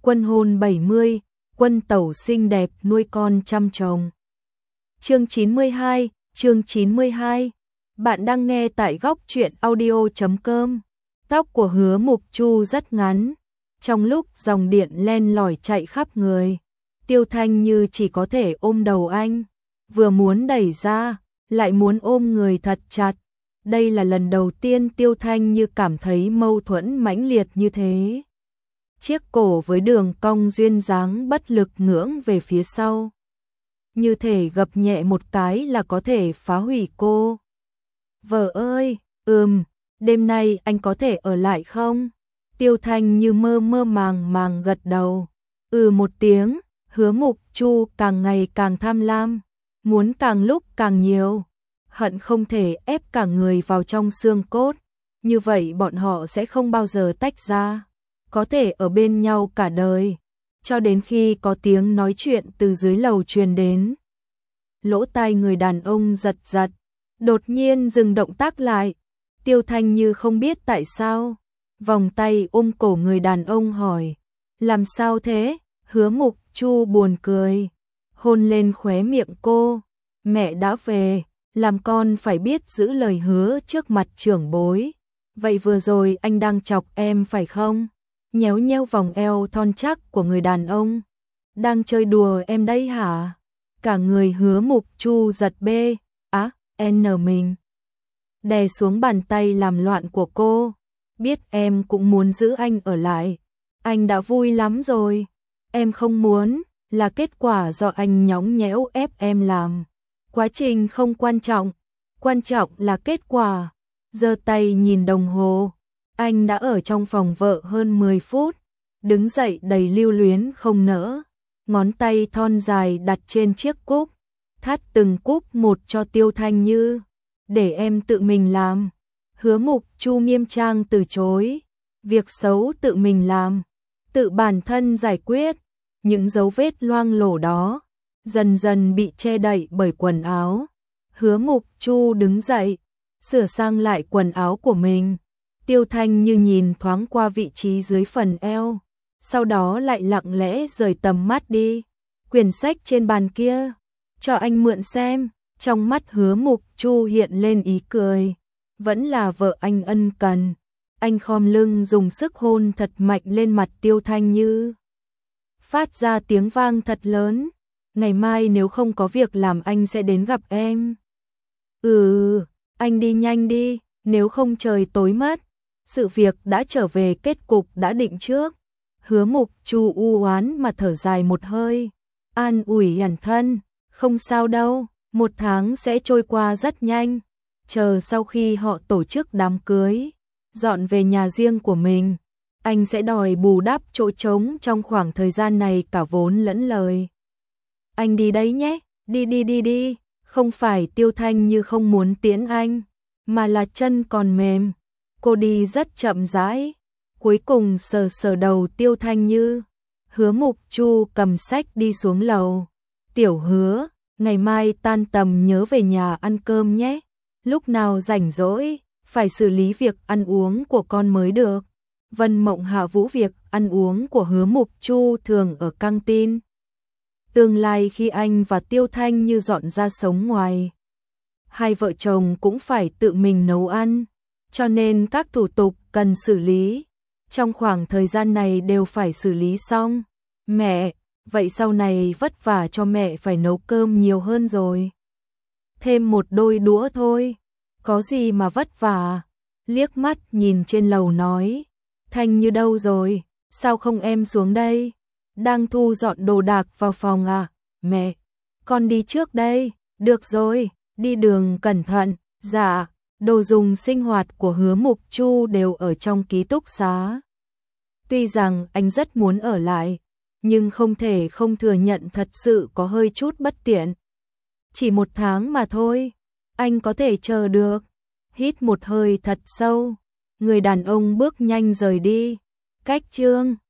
Quân hôn 70, quân tẩu xinh đẹp nuôi con chăm chồng. Chương 92. Bạn đang nghe tại góc truyện audio.com. Tóc của Hứa Mục Chu rất ngắn, trong lúc dòng điện len lỏi chạy khắp người, Tiêu Thanh Như chỉ có thể ôm đầu anh, vừa muốn đẩy ra, lại muốn ôm người thật chặt. Đây là lần đầu tiên Tiêu Thanh Như cảm thấy mâu thuẫn mãnh liệt như thế. Chiếc cổ với đường cong duyên dáng bất lực ngưỡng về phía sau, như thể gập nhẹ một cái là có thể phá hủy cô. Vợ ơi, đêm nay anh có thể ở lại không? Tiêu Thanh Như mơ màng gật đầu. Một tiếng. Hứa Mục Chu càng ngày càng tham lam, muốn càng lúc càng nhiều, hận không thể ép cả người vào trong xương cốt, như vậy bọn họ sẽ không bao giờ tách ra, có thể ở bên nhau cả đời. Cho đến khi có tiếng nói chuyện từ dưới lầu truyền đến. Lỗ tai người đàn ông giật giật, đột nhiên dừng động tác lại. Tiêu Thanh Như không biết tại sao, vòng tay ôm cổ người đàn ông hỏi, làm sao thế? Hứa Mục Chu buồn cười, hôn lên khóe miệng cô. Mẹ đã về, làm con phải biết giữ lời hứa trước mặt trưởng bối. Vậy vừa rồi anh đang chọc em phải không? Nhéo nhéo vòng eo thon chắc của người đàn ông. Đang chơi đùa em đấy hả? Cả người Hứa Mục Chu giật bê, mình. Đè xuống bàn tay làm loạn của cô. Biết em cũng muốn giữ anh ở lại. Anh đã vui lắm rồi. Em không muốn, là kết quả do anh nhõng nhẽo ép em làm. Quá trình không quan trọng là kết quả. Giơ tay nhìn đồng hồ, anh đã ở trong phòng vợ hơn 10 phút, đứng dậy đầy lưu luyến không nỡ, ngón tay thon dài đặt trên chiếc cúc, thắt từng cúc một cho Tiêu Thanh Như, để em tự mình làm. Hứa Mục Chu nghiêm trang từ chối, việc xấu tự mình làm, tự bản thân giải quyết. Những dấu vết loang lổ đó dần dần bị che đậy bởi quần áo. Hứa Mục Chu đứng dậy, sửa sang lại quần áo của mình. Tiêu Thanh Như nhìn thoáng qua vị trí dưới phần eo, sau đó lại lặng lẽ rời tầm mắt đi. Quyển sách trên bàn kia, cho anh mượn xem. Trong mắt Hứa Mục Chu hiện lên ý cười, vẫn là vợ anh ân cần. Anh khom lưng dùng sức hôn thật mạnh lên mặt Tiêu Thanh Như, phát ra tiếng vang thật lớn. Ngày mai nếu không có việc làm anh sẽ đến gặp em. Anh đi nhanh đi, nếu không trời tối mất. Sự việc đã trở về kết cục đã định trước. Hứa Mục Chu u oán mà thở dài một hơi, an ủi bản thân, không sao đâu, 1 tháng sẽ trôi qua rất nhanh. Chờ sau khi họ tổ chức đám cưới, dọn về nhà riêng của mình, anh sẽ đòi bù đắp chỗ trống trong khoảng thời gian này cả vốn lẫn lời. Anh đi đấy nhé, đi. Không phải Tiêu Thanh Như không muốn tiễn anh, mà là chân còn mềm. Cô đi rất chậm rãi, cuối cùng sờ đầu Tiêu Thanh Như. Hứa Mục Chu cầm sách đi xuống lầu. Tiểu Hứa, ngày mai tan tầm nhớ về nhà ăn cơm nhé. Lúc nào rảnh rỗi, phải xử lý việc ăn uống của con mới được. Vân Mộng hạ vũ việc ăn uống của Hứa Mục Chu thường ở căng tin. Tương lai khi anh và Tiêu Thanh Như dọn ra sống ngoài, hai vợ chồng cũng phải tự mình nấu ăn, cho nên các thủ tục cần xử lý trong khoảng thời gian này đều phải xử lý xong. Mẹ, vậy sau này vất vả cho mẹ phải nấu cơm nhiều hơn rồi. Thêm một đôi đũa thôi, có gì mà vất vả. Liếc mắt nhìn trên lầu nói, Thanh Như đâu rồi, sao không em xuống đây? Đang thu dọn đồ đạc vào phòng à? Mẹ, con đi trước đây. Được rồi, đi đường cẩn thận. Dạ. Đồ dùng sinh hoạt của Hứa Mục Chu đều ở trong ký túc xá. Tuy rằng anh rất muốn ở lại, nhưng không thể không thừa nhận thật sự có hơi chút bất tiện. Chỉ 1 tháng mà thôi, anh có thể chờ được. Hít một hơi thật sâu, người đàn ông bước nhanh rời đi. Cách chương